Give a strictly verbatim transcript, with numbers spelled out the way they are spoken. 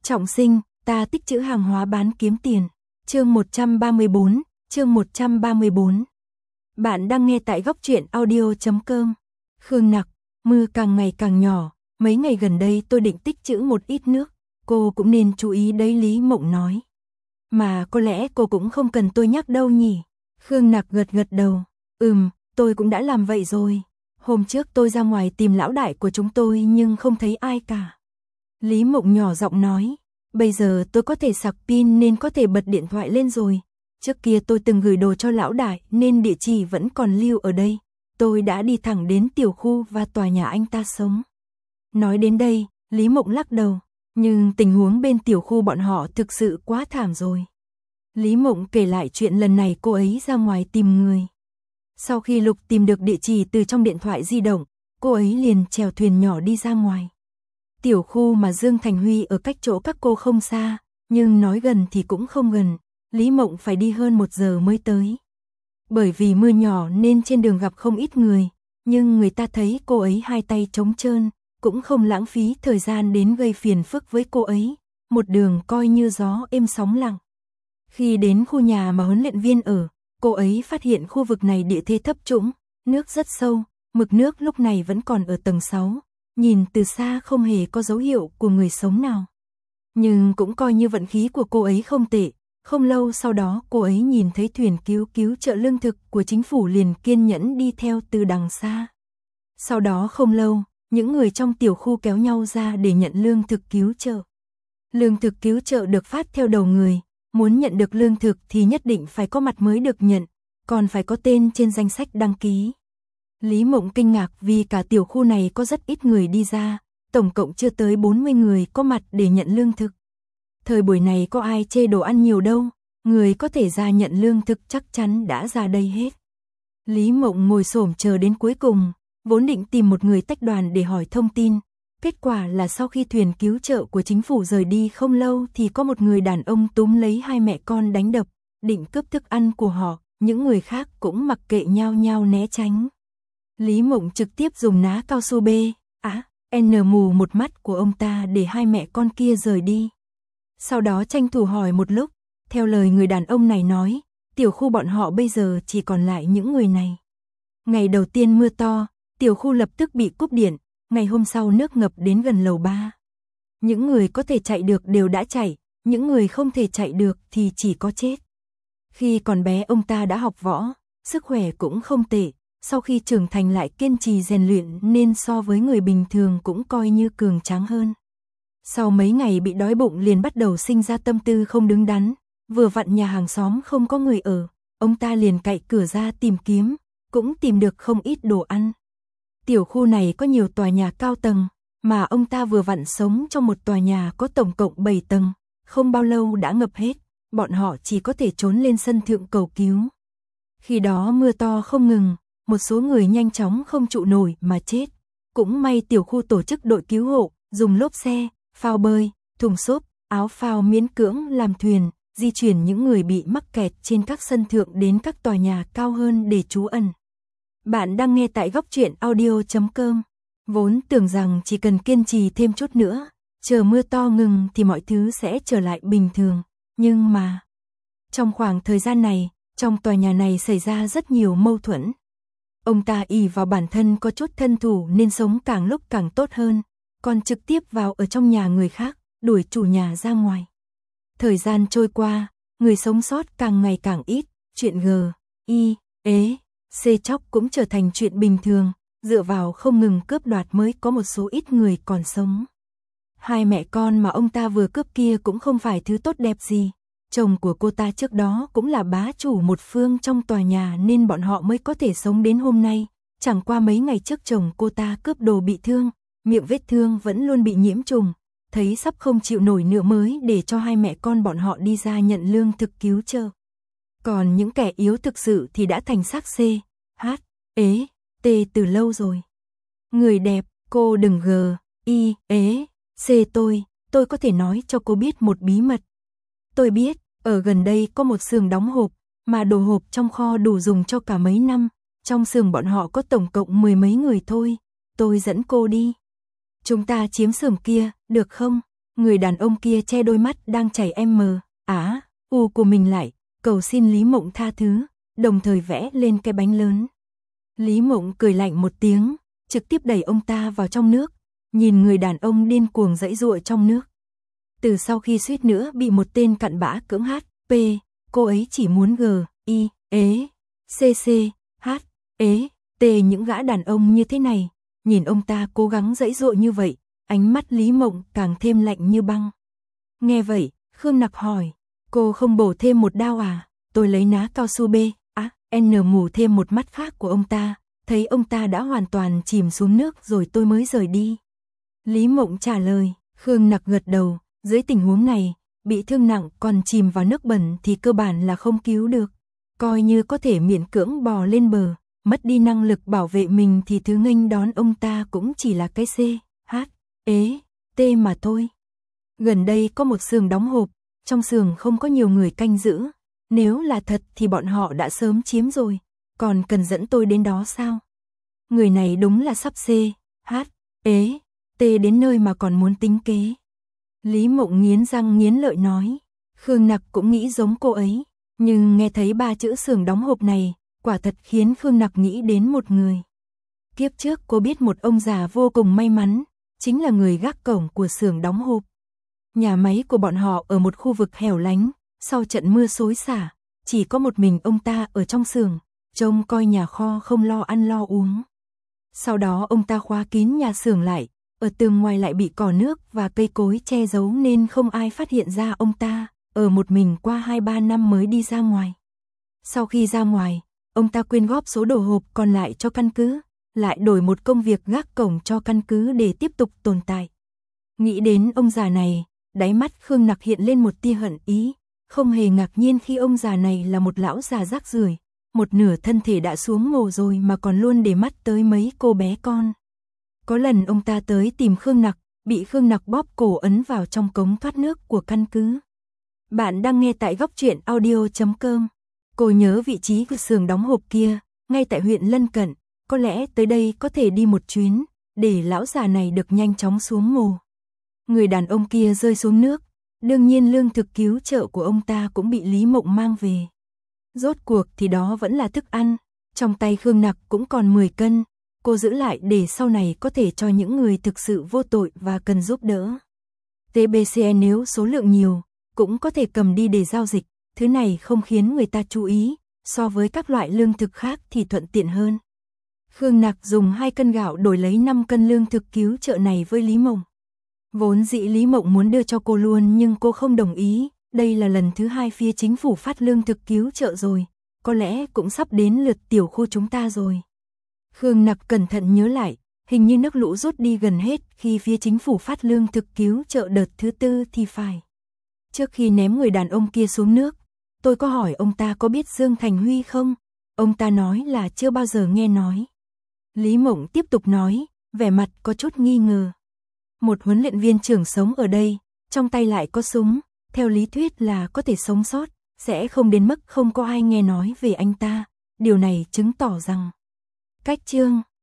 Trọng sinh, ta tích trữ hàng hóa bán kiếm tiền. Chương một trăm ba mươi bốn, chương một trăm ba mươi bốn. Bạn đang nghe tại góc truyện audio chấm com. Khương Nặc, mưa càng ngày càng nhỏ, mấy ngày gần đây tôi định tích trữ một ít nước, cô cũng nên chú ý đấy, Lý Mộng nói. Mà có lẽ cô cũng không cần tôi nhắc đâu nhỉ? Khương Nặc gật gật đầu, ừm, tôi cũng đã làm vậy rồi. Hôm trước tôi ra ngoài tìm lão đại của chúng tôi nhưng không thấy ai cả. Lý Mộng nhỏ giọng nói, bây giờ tôi có thể sạc pin nên có thể bật điện thoại lên rồi. Trước kia tôi từng gửi đồ cho lão đại nên địa chỉ vẫn còn lưu ở đây. Tôi đã đi thẳng đến tiểu khu và tòa nhà anh ta sống. Nói đến đây, Lý Mộng lắc đầu, nhưng tình huống bên tiểu khu bọn họ thực sự quá thảm rồi. Lý Mộng kể lại chuyện lần này cô ấy ra ngoài tìm người. Sau khi Lục tìm được địa chỉ từ trong điện thoại di động, cô ấy liền chèo thuyền nhỏ đi ra ngoài. Tiểu khu mà Dương Thành Huy ở cách chỗ các cô không xa, nhưng nói gần thì cũng không gần, Lý Mộng phải đi hơn một giờ mới tới. Bởi vì mưa nhỏ nên trên đường gặp không ít người, nhưng người ta thấy cô ấy hai tay trống trơn, cũng không lãng phí thời gian đến gây phiền phức với cô ấy, một đường coi như gió êm sóng lặng. Khi đến khu nhà mà huấn luyện viên ở, cô ấy phát hiện khu vực này địa thế thấp trũng, nước rất sâu, mực nước lúc này vẫn còn ở tầng sáu, nhìn từ xa không hề có dấu hiệu của người sống nào. Nhưng cũng coi như vận khí của cô ấy không tệ, không lâu sau đó cô ấy nhìn thấy thuyền cứu cứu trợ lương thực của chính phủ liền kiên nhẫn đi theo từ đằng xa. Sau đó không lâu, những người trong tiểu khu kéo nhau ra để nhận lương thực cứu trợ. Lương thực cứu trợ được phát theo đầu người, muốn nhận được lương thực thì nhất định phải có mặt mới được nhận, còn phải có tên trên danh sách đăng ký. Lý Mộng kinh ngạc vì cả tiểu khu này có rất ít người đi ra, tổng cộng chưa tới bốn mươi người có mặt để nhận lương thực. Thời buổi này có ai chê đồ ăn nhiều đâu, người có thể ra nhận lương thực chắc chắn đã ra đây hết. Lý Mộng ngồi xổm chờ đến cuối cùng, vốn định tìm một người tách đoàn để hỏi thông tin. Kết quả là sau khi thuyền cứu trợ của chính phủ rời đi không lâu thì có một người đàn ông túm lấy hai mẹ con đánh đập, định cướp thức ăn của họ, những người khác cũng mặc kệ nhau nhau né tránh. Lý Mộng trực tiếp dùng ná cao su B, á, N mù một mắt của ông ta để hai mẹ con kia rời đi. Sau đó tranh thủ hỏi một lúc, theo lời người đàn ông này nói, tiểu khu bọn họ bây giờ chỉ còn lại những người này. Ngày đầu tiên mưa to, tiểu khu lập tức bị cúp điện, ngày hôm sau nước ngập đến gần lầu ba. Những người có thể chạy được đều đã chạy, những người không thể chạy được thì chỉ có chết. Khi còn bé ông ta đã học võ, sức khỏe cũng không tệ, sau khi trưởng thành lại kiên trì rèn luyện nên so với người bình thường cũng coi như cường tráng hơn. Sau mấy ngày bị đói bụng liền bắt đầu sinh ra tâm tư không đứng đắn, vừa vặn nhà hàng xóm không có người ở, ông ta liền cậy cửa ra tìm kiếm, cũng tìm được không ít đồ ăn. Tiểu khu này có nhiều tòa nhà cao tầng, mà ông ta vừa vặn sống trong một tòa nhà có tổng cộng bảy tầng, không bao lâu đã ngập hết, bọn họ chỉ có thể trốn lên sân thượng cầu cứu. Khi đó mưa to không ngừng, một số người nhanh chóng không trụ nổi mà chết, cũng may tiểu khu tổ chức đội cứu hộ, dùng lốp xe, phao bơi, thùng xốp, áo phao miễn cưỡng làm thuyền, di chuyển những người bị mắc kẹt trên các sân thượng đến các tòa nhà cao hơn để trú ẩn. Bạn đang nghe tại góc truyện audio chấm com. Vốn tưởng rằng chỉ cần kiên trì thêm chút nữa, chờ mưa to ngừng thì mọi thứ sẽ trở lại bình thường, nhưng mà trong khoảng thời gian này, trong tòa nhà này xảy ra rất nhiều mâu thuẫn. Ông ta ỷ vào bản thân có chút thân thủ nên sống càng lúc càng tốt hơn, còn trực tiếp vào ở trong nhà người khác, đuổi chủ nhà ra ngoài. Thời gian trôi qua, người sống sót càng ngày càng ít, chuyện G, I, ế, C chóc cũng trở thành chuyện bình thường, dựa vào không ngừng cướp đoạt mới có một số ít người còn sống. Hai mẹ con mà ông ta vừa cướp kia cũng không phải thứ tốt đẹp gì, chồng của cô ta trước đó cũng là bá chủ một phương trong tòa nhà nên bọn họ mới có thể sống đến hôm nay, chẳng qua mấy ngày trước chồng cô ta cướp đồ bị thương, miệng vết thương vẫn luôn bị nhiễm trùng, thấy sắp không chịu nổi nữa mới để cho hai mẹ con bọn họ đi ra nhận lương thực cứu trợ. Còn những kẻ yếu thực sự thì đã thành xác C, H, ế, T từ lâu rồi. Người đẹp, cô đừng G, I, ế, C tôi, tôi có thể nói cho cô biết một bí mật. Tôi biết, ở gần đây có một xưởng đóng hộp, mà đồ hộp trong kho đủ dùng cho cả mấy năm, trong xưởng bọn họ có tổng cộng mười mấy người thôi, tôi dẫn cô đi. Chúng ta chiếm xưởng kia, được không? Người đàn ông kia che đôi mắt đang chảy em mờ, á, u của mình lại, cầu xin Lý Mộng tha thứ, đồng thời vẽ lên cái bánh lớn. Lý Mộng cười lạnh một tiếng, trực tiếp đẩy ông ta vào trong nước, nhìn người đàn ông điên cuồng giãy giụa trong nước. Từ sau khi suýt nữa bị một tên cặn bã cưỡng hát, p, cô ấy chỉ muốn g, i, ế, cc, h, ế, t những gã đàn ông như thế này, nhìn ông ta cố gắng giãy giụa như vậy, ánh mắt Lý Mộng càng thêm lạnh như băng. Nghe vậy, Khương Nặc hỏi, cô không bổ thêm một đao à? Tôi lấy ná cao su B, á, N mù thêm một mắt khác của ông ta, thấy ông ta đã hoàn toàn chìm xuống nước rồi tôi mới rời đi. Lý Mộng trả lời, Khương Nặc gật đầu, dưới tình huống này, bị thương nặng còn chìm vào nước bẩn thì cơ bản là không cứu được. Coi như có thể miễn cưỡng bò lên bờ, mất đi năng lực bảo vệ mình thì thứ nghênh đón ông ta cũng chỉ là cái C, H, ế, T mà thôi. Gần đây có một xưởng đóng hộp, trong xưởng không có nhiều người canh giữ, nếu là thật thì bọn họ đã sớm chiếm rồi, còn cần dẫn tôi đến đó sao? Người này đúng là sắp C, H, ế, T đến nơi mà còn muốn tính kế. Lý Mộng nghiến răng nghiến lợi nói, Khương Nặc cũng nghĩ giống cô ấy, nhưng nghe thấy ba chữ xưởng đóng hộp này, quả thật khiến Khương Nặc nghĩ đến một người. Kiếp trước cô biết một ông già vô cùng may mắn, chính là người gác cổng của xưởng đóng hộp. Nhà máy của bọn họ ở một khu vực hẻo lánh, sau trận mưa xối xả, chỉ có một mình ông ta ở trong xưởng, trông coi nhà kho không lo ăn lo uống. Sau đó ông ta khóa kín nhà xưởng lại, ở tường ngoài lại bị cỏ nước và cây cối che giấu nên không ai phát hiện ra ông ta, ở một mình qua hai ba năm mới đi ra ngoài. Sau khi ra ngoài, ông ta quyên góp số đồ hộp còn lại cho căn cứ, lại đổi một công việc gác cổng cho căn cứ để tiếp tục tồn tại. Nghĩ đến ông già này, đáy mắt Khương Nặc hiện lên một tia hận ý, không hề ngạc nhiên khi ông già này là một lão già rác rưởi, một nửa thân thể đã xuống mồ rồi mà còn luôn để mắt tới mấy cô bé con. Có lần ông ta tới tìm Khương Nặc, bị Khương Nặc bóp cổ ấn vào trong cống thoát nước của căn cứ. Bạn đang nghe tại góc truyện audio chấm com. Cô nhớ vị trí của xưởng đóng hộp kia, ngay tại huyện lân cận, có lẽ tới đây có thể đi một chuyến, để lão già này được nhanh chóng xuống mồ. Người đàn ông kia rơi xuống nước, đương nhiên lương thực cứu trợ của ông ta cũng bị Lý Mộng mang về. Rốt cuộc thì đó vẫn là thức ăn, trong tay Khương Nặc cũng còn mười cân, cô giữ lại để sau này có thể cho những người thực sự vô tội và cần giúp đỡ. tê bê xê nếu số lượng nhiều, cũng có thể cầm đi để giao dịch, thứ này không khiến người ta chú ý, so với các loại lương thực khác thì thuận tiện hơn. Khương Nặc dùng hai cân gạo đổi lấy năm cân lương thực cứu trợ này với Lý Mộng. Vốn dĩ Lý Mộng muốn đưa cho cô luôn nhưng cô không đồng ý, đây là lần thứ hai phía chính phủ phát lương thực cứu trợ rồi, có lẽ cũng sắp đến lượt tiểu khu chúng ta rồi. Khương Nặc cẩn thận nhớ lại, hình như nước lũ rút đi gần hết khi phía chính phủ phát lương thực cứu trợ đợt thứ tư thì phải. Trước khi ném người đàn ông kia xuống nước, tôi có hỏi ông ta có biết Dương Thành Huy không? Ông ta nói là chưa bao giờ nghe nói. Lý Mộng tiếp tục nói, vẻ mặt có chút nghi ngờ. Một huấn luyện viên trưởng sống ở đây, trong tay lại có súng, theo lý thuyết là có thể sống sót, sẽ không đến mức không có ai nghe nói về anh ta. Điều này chứng tỏ rằng cách chương